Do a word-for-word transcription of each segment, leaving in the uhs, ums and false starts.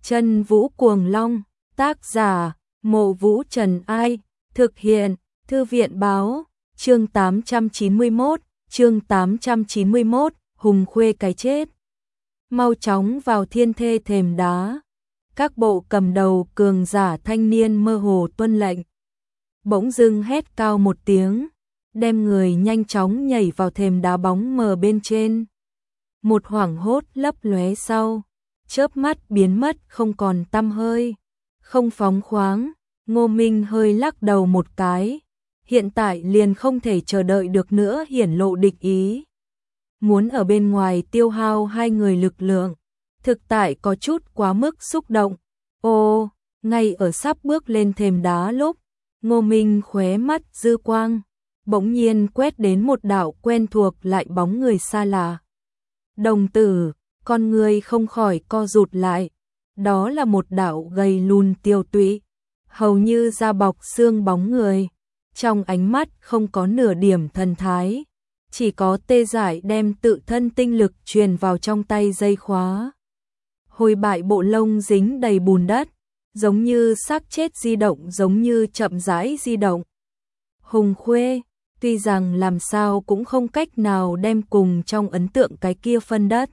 Chân Vũ Cuồng Long, tác giả, Mộ Vũ Trần Ai, thực hiện, Thư viện báo, chương tám trăm chín mươi mốt, chương tám trăm chín mươi mốt, Hùng Khuê cái chết. Mau chóng vào thiên thê thềm đá. Các bộ cầm đầu cường giả thanh niên mơ hồ tuân lệnh. Bỗng dưng hét cao một tiếng, đem người nhanh chóng nhảy vào thềm đá bóng mờ bên trên. Một hoảng hốt lấp lóe sau, chớp mắt biến mất không còn tăm hơi. Không phóng khoáng, Ngô Minh hơi lắc đầu một cái, hiện tại liền không thể chờ đợi được nữa hiển lộ địch ý. Muốn ở bên ngoài tiêu hao hai người lực lượng, thực tại có chút quá mức xúc động. Ô, ngay ở sắp bước lên thềm đá lúc, Ngô Minh khóe mắt dư quang, bỗng nhiên quét đến một đạo quen thuộc lại bóng người xa lạ. Đồng tử, con người không khỏi co rụt lại, đó là một đạo gầy lùn tiêu tụy, hầu như da bọc xương bóng người, trong ánh mắt không có nửa điểm thần thái, chỉ có tê dại đem tự thân tinh lực truyền vào trong tay dây khóa. Hồi bại bộ lông dính đầy bùn đất, giống như xác chết di động, giống như chậm rãi di động. Hùng Khuê, tuy rằng làm sao cũng không cách nào đem cùng trong ấn tượng cái kia phân đất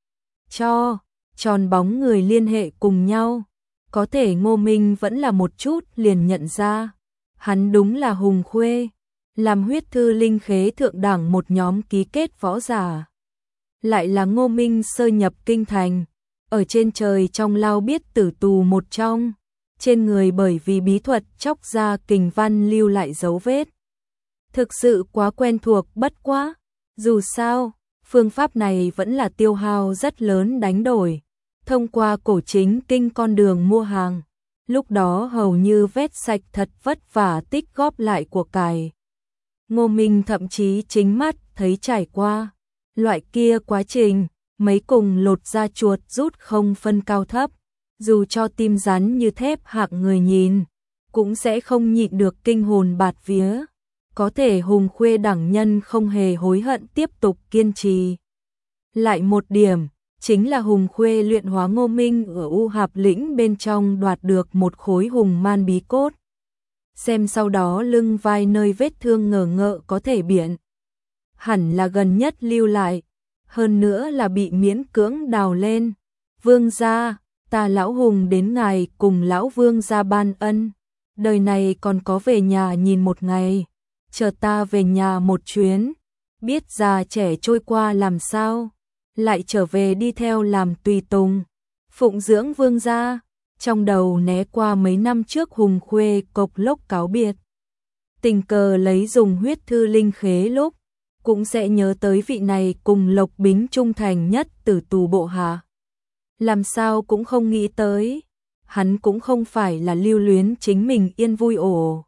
cho tròn bóng người liên hệ cùng nhau, có thể Ngô Minh vẫn là một chút liền nhận ra, hắn đúng là Hùng Khuê, làm huyết thư linh khế thượng đẳng một nhóm ký kết võ giả. Lại là Ngô Minh sơ nhập kinh thành, ở trên trời trong lao biết tử tù một trong, trên người bởi vì bí thuật chóc ra kình văn lưu lại dấu vết. Thực sự quá quen thuộc, bất quá, dù sao, phương pháp này vẫn là tiêu hao rất lớn đánh đổi, thông qua cổ chính kinh con đường mua hàng, lúc đó hầu như vét sạch thật vất vả tích góp lại của cải. Ngô Minh thậm chí chính mắt thấy trải qua loại kia quá trình, mấy cùng lột da chuột rút không phân cao thấp, dù cho tim rắn như thép hạng người nhìn, cũng sẽ không nhịn được kinh hồn bạt vía. Có thể Hùng Khuê đẳng nhân không hề hối hận tiếp tục kiên trì. Lại một điểm, chính là Hùng Khuê luyện hóa Ngô Minh ở U Hạp lĩnh bên trong đoạt được một khối hùng man bí cốt. Xem sau đó lưng vai nơi vết thương ngờ ngợ có thể biện. Hẳn là gần nhất lưu lại, hơn nữa là bị miễn cưỡng đào lên. Vương gia, ta lão Hùng đến ngài cùng lão Vương gia ban ân, đời này còn có về nhà nhìn một ngày. Chờ ta về nhà một chuyến, biết già trẻ trôi qua làm sao, lại trở về đi theo làm tùy tùng, phụng dưỡng vương gia. Trong đầu né qua mấy năm trước Hùng Khuê cộc lốc cáo biệt, tình cờ lấy dùng huyết thư linh khế lúc, cũng sẽ nhớ tới vị này cùng Lộc Bính trung thành nhất tử tù bộ hạ. Làm sao cũng không nghĩ tới, hắn cũng không phải là lưu luyến chính mình yên vui ổ,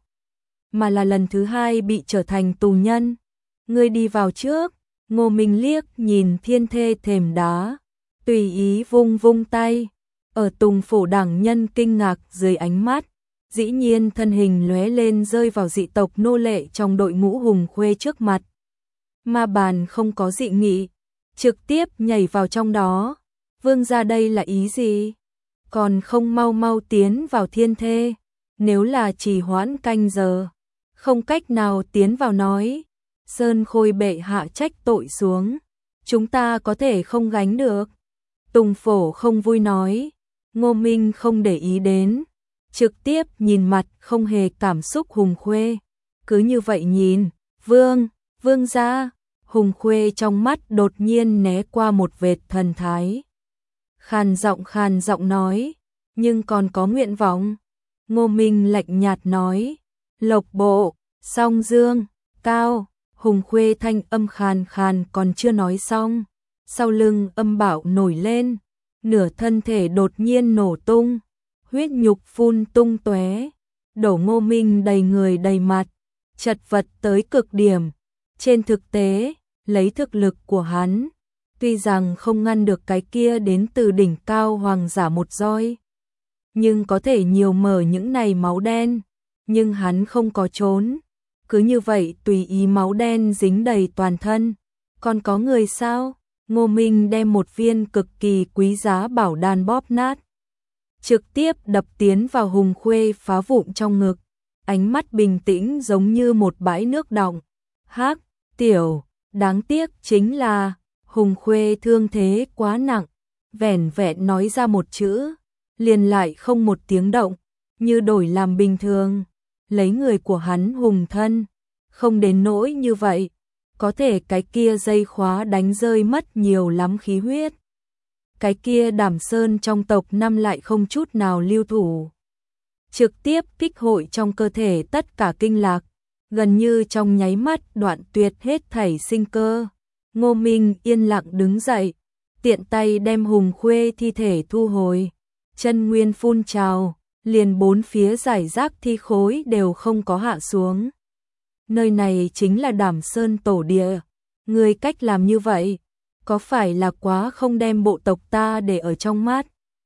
mà là lần thứ hai bị trở thành tù nhân. Ngươi đi vào trước. Ngô Minh liếc nhìn thiên thê thềm đá, tùy ý vung vung tay, ở Tùng Phổ đẳng nhân kinh ngạc dưới ánh mắt, dĩ nhiên thân hình lóe lên rơi vào dị tộc nô lệ trong đội ngũ Hùng Khuê trước mặt. Ma bàn không có dị nghị, trực tiếp nhảy vào trong đó. Vương gia đây là ý gì? Còn không mau mau tiến vào thiên thê, nếu là trì hoãn canh giờ, không cách nào tiến vào nói. Sơn Khôi bệ hạ trách tội xuống, chúng ta có thể không gánh được. Tùng Phổ không vui nói. Ngô Minh không để ý đến, trực tiếp nhìn mặt không hề cảm xúc Hùng Khuê, cứ như vậy nhìn. Vương, vương gia. Hùng Khuê trong mắt đột nhiên né qua một vệt thần thái, khàn giọng khàn giọng nói, nhưng còn có nguyện vọng. Ngô Minh lạnh nhạt nói, Lộc bộ, Song Dương, Cao. Hùng Khuê thanh âm khàn khàn còn chưa nói xong, sau lưng âm bạo nổi lên, nửa thân thể đột nhiên nổ tung, huyết nhục phun tung tóe, đổ Ngô Minh đầy người đầy mặt, chật vật tới cực điểm. Trên thực tế, lấy thực lực của hắn, tuy rằng không ngăn được cái kia đến từ đỉnh cao hoàng giả một roi, nhưng có thể nhiều mở những này máu đen, nhưng hắn không có trốn. Cứ như vậy tùy ý máu đen dính đầy toàn thân. Còn có người sao? Ngô Minh đem một viên cực kỳ quý giá bảo đan bóp nát, trực tiếp đập tiến vào Hùng Khuê phá vụn trong ngực, ánh mắt bình tĩnh giống như một bãi nước đọng. Hắc, tiểu, đáng tiếc chính là Hùng Khuê thương thế quá nặng, vẻn vẹn nói ra một chữ, liền lại không một tiếng động, như đổi làm bình thường. Lấy người của hắn Hùng thân, không đến nỗi như vậy, có thể cái kia dây khóa đánh rơi mất nhiều lắm khí huyết. Cái kia Đảm Sơn trong tộc năm lại không chút nào lưu thủ, trực tiếp kích hội trong cơ thể tất cả kinh lạc, gần như trong nháy mắt đoạn tuyệt hết thảy sinh cơ. Ngô Minh yên lặng đứng dậy, tiện tay đem Hùng Khuê thi thể thu hồi, chân nguyên phun trào, liền bốn phía giải rác thi khối đều không có hạ xuống. Nơi này chính là Đảm Sơn tổ địa, người cách làm như vậy, có phải là quá không đem bộ tộc ta để ở trong mắt?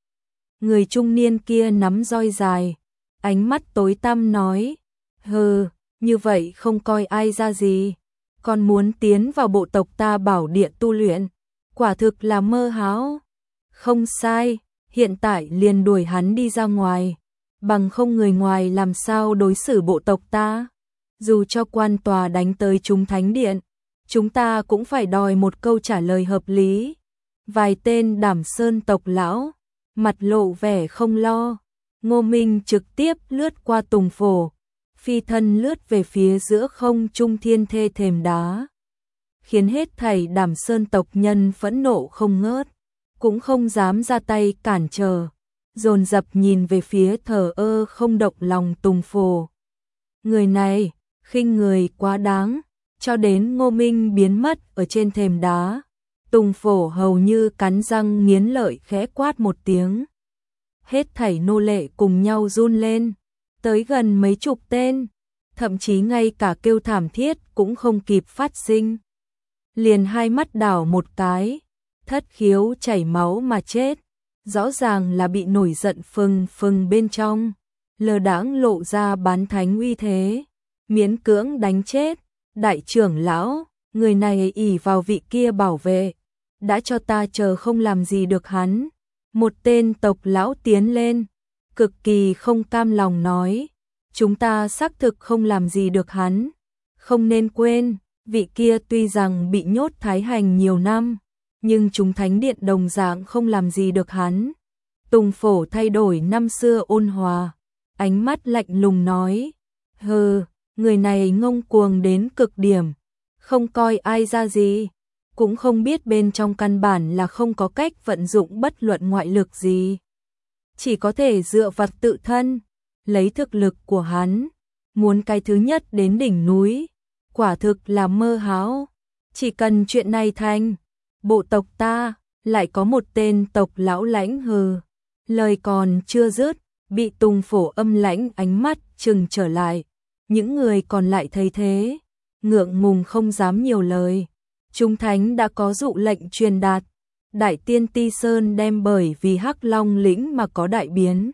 Người trung niên kia nắm roi dài, ánh mắt tối tăm nói, hừ, như vậy không coi ai ra gì, còn muốn tiến vào bộ tộc ta bảo địa tu luyện, quả thực là mơ hão. Không sai, hiện tại liền đuổi hắn đi ra ngoài, bằng không người ngoài làm sao đối xử bộ tộc ta. Dù cho quan tòa đánh tới chúng thánh điện, chúng ta cũng phải đòi một câu trả lời hợp lý. Vài tên Đảm Sơn tộc lão, mặt lộ vẻ không lo. Ngô Minh trực tiếp lướt qua Tùng Phổ, phi thân lướt về phía giữa không trung thiên thê thềm đá, khiến hết thảy Đảm Sơn tộc nhân phẫn nộ không ngớt, cũng không dám ra tay cản trở, dồn dập nhìn về phía thờ ơ không động lòng Tùng Phổ. Người này, khinh người quá đáng. Cho đến Ngô Minh biến mất ở trên thềm đá, Tùng Phổ hầu như cắn răng nghiến lợi khẽ quát một tiếng. Hết thảy nô lệ cùng nhau run lên, tới gần mấy chục tên, thậm chí ngay cả kêu thảm thiết cũng không kịp phát sinh. Liền hai mắt đảo một cái, thất khiếu chảy máu mà chết, rõ ràng là bị nổi giận phừng phừng bên trong, lờ đãng lộ ra bán thánh uy thế, miễn cưỡng đánh chết. Đại trưởng lão, người này ỷ vào vị kia bảo vệ, đã cho ta chờ không làm gì được hắn. Một tên tộc lão tiến lên, cực kỳ không cam lòng nói, chúng ta xác thực không làm gì được hắn. Không nên quên, vị kia tuy rằng bị nhốt thái hành nhiều năm, nhưng chúng thánh điện đồng dạng không làm gì được hắn. Tùng Phổ thay đổi năm xưa ôn hòa, ánh mắt lạnh lùng nói, hừ, người này ngông cuồng đến cực điểm, không coi ai ra gì, cũng không biết bên trong căn bản là không có cách vận dụng bất luận ngoại lực gì. Chỉ có thể dựa vào tự thân, lấy thực lực của hắn, muốn cái thứ nhất đến đỉnh núi, quả thực là mơ hão. Chỉ cần chuyện này thành, bộ tộc ta lại có một tên tộc lão lãnh hừ. Lời còn chưa dứt, bị Tùng Phổ âm lãnh ánh mắt trừng trở lại. Những người còn lại thấy thế, ngượng ngùng không dám nhiều lời. Chúng thánh đã có dụ lệnh truyền đạt, Đại Tiên Ti Sơn đem bởi vì Hắc Long lĩnh mà có đại biến.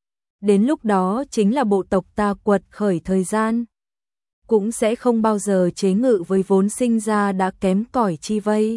Đến lúc đó chính là bộ tộc ta quật khởi thời gian, cũng sẽ không bao giờ chế ngự với vốn sinh ra đã kém cỏi chi vây,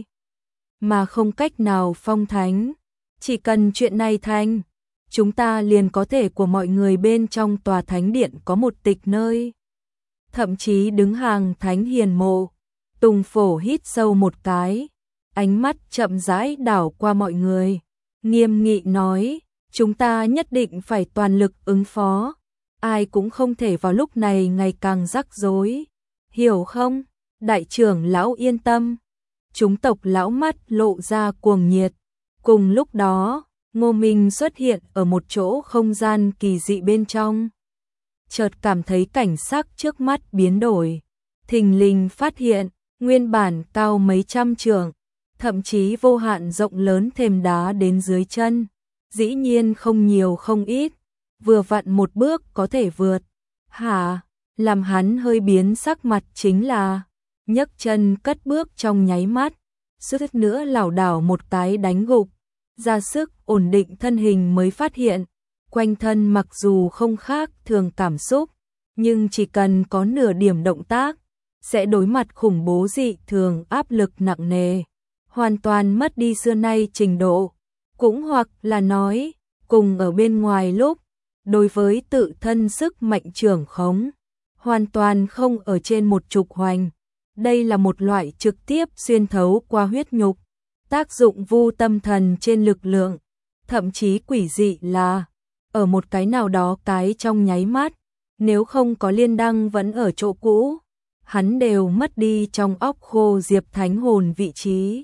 mà không cách nào phong thánh. Chỉ cần chuyện này thành, chúng ta liền có thể của mọi người bên trong tòa thánh điện có một tịch nơi, thậm chí đứng hàng thánh hiền mộ. Tùng Phổ hít sâu một cái, ánh mắt chậm rãi đảo qua mọi người, nghiêm nghị nói, chúng ta nhất định phải toàn lực ứng phó, ai cũng không thể vào lúc này ngày càng rắc rối, hiểu không? Đại trưởng lão yên tâm. Chúng tộc lão mắt lộ ra cuồng nhiệt. Cùng lúc đó, Ngô Minh xuất hiện ở một chỗ không gian kỳ dị bên trong. Chợt cảm thấy cảnh sắc trước mắt biến đổi, thình lình phát hiện, nguyên bản cao mấy trăm trượng, thậm chí vô hạn rộng lớn thềm đá đến dưới chân, dĩ nhiên không nhiều không ít, vừa vặn một bước có thể vượt. Hả? Làm hắn hơi biến sắc mặt chính là, nhấc chân cất bước trong nháy mắt, suýt nữa lảo đảo một cái đánh gục, ra sức ổn định thân hình mới phát hiện, quanh thân mặc dù không khác thường cảm xúc, nhưng chỉ cần có nửa điểm động tác, sẽ đối mặt khủng bố dị thường áp lực nặng nề, hoàn toàn mất đi xưa nay trình độ, cũng hoặc là nói, cùng ở bên ngoài lúc, đối với tự thân sức mạnh trưởng khống, hoàn toàn không ở trên một trục hoành. Đây là một loại trực tiếp xuyên thấu qua huyết nhục, tác dụng vu tâm thần trên lực lượng, thậm chí quỷ dị là, ở một cái nào đó cái trong nháy mắt, nếu không có Liên Đăng vẫn ở chỗ cũ, hắn đều mất đi trong óc Khô Diệp thánh hồn vị trí.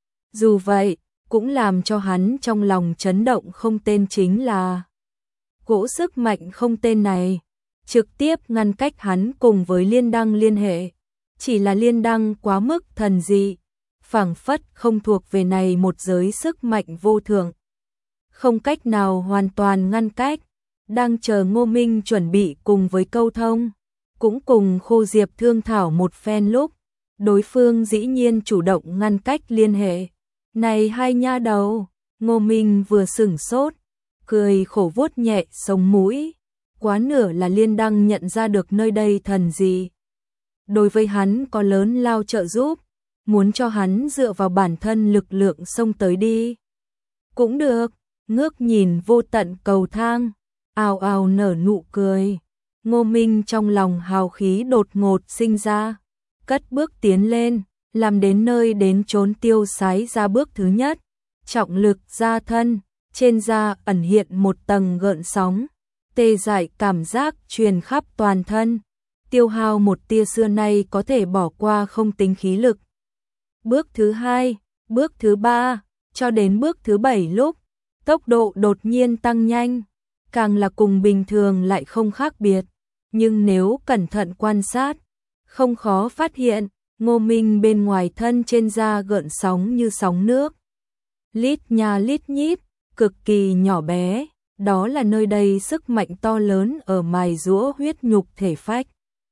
Dù vậy, cũng làm cho hắn trong lòng chấn động không tên chính là cỗ sức mạnh không tên này, trực tiếp ngăn cách hắn cùng với Liên Đăng liên hệ. Chỉ là Liên Đăng quá mức thần dị, phảng phất không thuộc về này một giới sức mạnh vô thượng. Không cách nào hoàn toàn ngăn cách, đang chờ Ngô Minh chuẩn bị cùng với câu thông, cũng cùng Khô Diệp thương thảo một phen lúc, đối phương dĩ nhiên chủ động ngăn cách liên hệ. Này hai nha đầu, Ngô Minh vừa sửng sốt, cười khổ vuốt nhẹ sống mũi, quá nửa là Liên Đăng nhận ra được nơi đây thần gì. Đối với hắn có lớn lao trợ giúp, muốn cho hắn dựa vào bản thân lực lượng xông tới đi. Cũng được, ngước nhìn vô tận cầu thang, ào ào nở nụ cười. Ngô Minh trong lòng hào khí đột ngột sinh ra, cất bước tiến lên, làm đến nơi đến chốn tiêu sái ra bước thứ nhất, trọng lực ra thân, trên da ẩn hiện một tầng gợn sóng, tê dại cảm giác truyền khắp toàn thân, tiêu hao một tia xưa nay có thể bỏ qua không tính khí lực. Bước thứ hai, bước thứ ba, cho đến bước thứ bảy lúc, tốc độ đột nhiên tăng nhanh, càng là cùng bình thường lại không khác biệt, nhưng nếu cẩn thận quan sát, không khó phát hiện, Ngô Minh bên ngoài thân trên da gợn sóng như sóng nước. Lít nha lít nhít, cực kỳ nhỏ bé, đó là nơi đây sức mạnh to lớn ở mài giũa huyết nhục thể phách.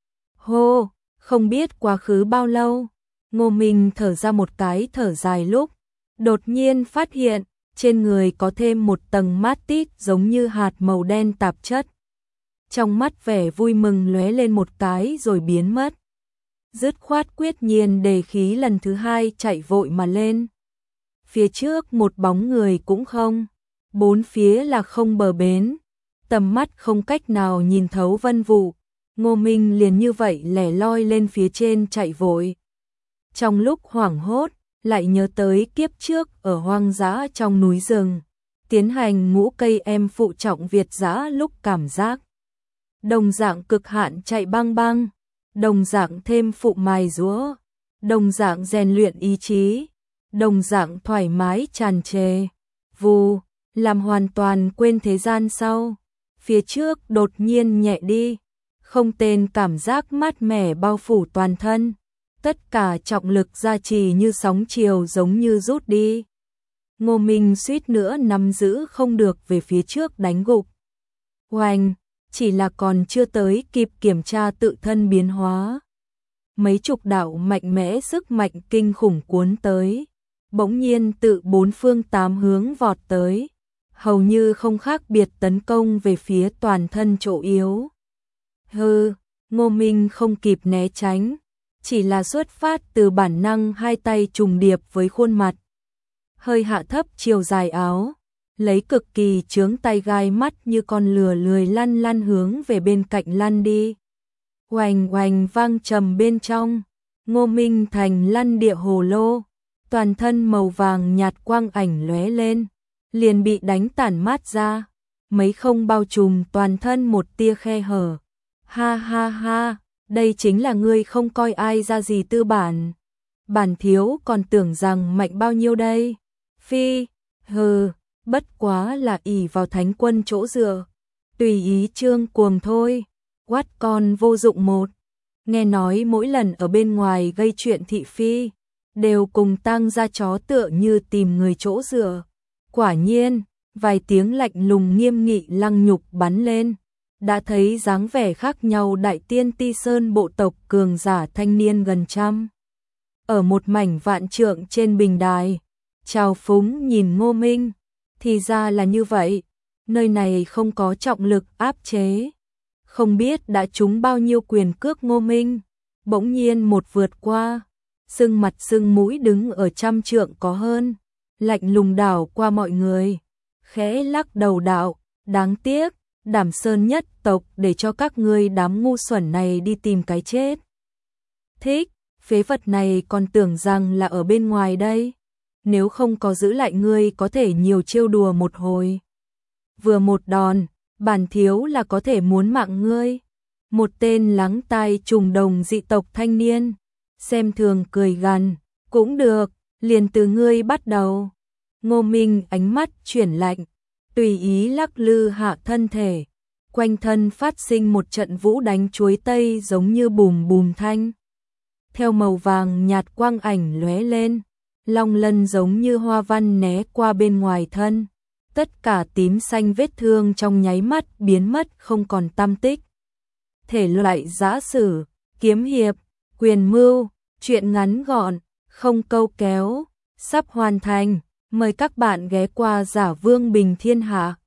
Hô, không biết quá khứ bao lâu, Ngô Minh thở ra một cái thở dài lúc, đột nhiên phát hiện, trên người có thêm một tầng mát tít giống như hạt màu đen tạp chất. Trong mắt vẻ vui mừng lóe lên một cái rồi biến mất. Dứt khoát quyết nhiên đề khí lần thứ hai chạy vội mà lên. Phía trước một bóng người cũng không, bốn phía là không bờ bến, tầm mắt không cách nào nhìn thấu vân vụ. Ngô Minh liền như vậy lẻ loi lên phía trên chạy vội. Trong lúc hoảng hốt, lại nhớ tới kiếp trước ở hoang dã trong núi rừng, tiến hành ngũ cây em phụ trọng Việt dã lúc cảm giác. Đồng dạng cực hạn chạy băng băng, đồng dạng thêm phụ mài giũa, đồng dạng rèn luyện ý chí, đồng dạng thoải mái tràn trề. Vù, làm hoàn toàn quên thế gian sau, phía trước đột nhiên nhẹ đi, không tên cảm giác mát mẻ bao phủ toàn thân, tất cả trọng lực gia trì như sóng chiều giống như rút đi. Ngô Minh suýt nữa nắm giữ không được về phía trước đánh gục. Oanh, chỉ là còn chưa tới kịp kiểm tra tự thân biến hóa. Mấy chục đạo mạnh mẽ sức mạnh kinh khủng cuốn tới, bỗng nhiên tự bốn phương tám hướng vọt tới, hầu như không khác biệt tấn công về phía toàn thân chỗ yếu. Hừ, Ngô Minh không kịp né tránh, chỉ là xuất phát từ bản năng hai tay trùng điệp với khuôn mặt. Hơi hạ thấp chiều dài áo, lấy cực kỳ chướng tay gai mắt như con lừa lười lăn lăn hướng về bên cạnh lăn đi. Oành oành vang trầm bên trong, Ngô Minh thành lăn địa hồ lô, toàn thân màu vàng nhạt quang ảnh lóe lên, liền bị đánh tản mát ra, mấy không bao trùm toàn thân một tia khe hở. Ha ha ha, đây chính là ngươi không coi ai ra gì tư bản. Bản thiếu còn tưởng rằng mạnh bao nhiêu đây. Phi, hừ, bất quá là ỷ vào thánh quân chỗ dựa, tùy ý trương cuồng thôi. Quát con vô dụng một. Nghe nói mỗi lần ở bên ngoài gây chuyện thị phi, đều cùng tăng ra chó tựa như tìm người chỗ dựa. Quả nhiên, vài tiếng lạnh lùng nghiêm nghị lăng nhục bắn lên, đã thấy dáng vẻ khác nhau đại tiên Ti Sơn bộ tộc cường giả thanh niên gần trăm. Ở một mảnh vạn trượng trên bình đài, trào phúng nhìn Ngô Minh, thì ra là như vậy, nơi này không có trọng lực áp chế. Không biết đã trúng bao nhiêu quyền cước Ngô Minh, bỗng nhiên một vượt qua, sưng mặt sưng mũi đứng ở trăm trượng có hơn, lạnh lùng đảo qua mọi người, khẽ lắc đầu đạo, đáng tiếc, Đảm Sơn nhất tộc để cho các ngươi đám ngu xuẩn này đi tìm cái chết. Thích, phế vật này còn tưởng rằng là ở bên ngoài đây. Nếu không có giữ lại ngươi có thể nhiều trêu đùa một hồi. Vừa một đòn, bản thiếu là có thể muốn mạng ngươi. Một tên lắng tai trùng đồng dị tộc thanh niên, xem thường cười gằn, cũng được, liền từ ngươi bắt đầu. Ngô Minh ánh mắt chuyển lạnh, tùy ý lắc lư hạ thân thể, quanh thân phát sinh một trận vũ đánh chuối tây giống như bùm bùm thanh. Theo màu vàng nhạt quang ảnh lóe lên, long lân giống như hoa văn né qua bên ngoài thân, tất cả tím xanh vết thương trong nháy mắt biến mất không còn tăm tích. Thể loại giã sử, kiếm hiệp, quyền mưu, truyện ngắn gọn, không câu kéo, sắp hoàn thành, mời các bạn ghé qua Giả Vương Bình Thiên Hạ.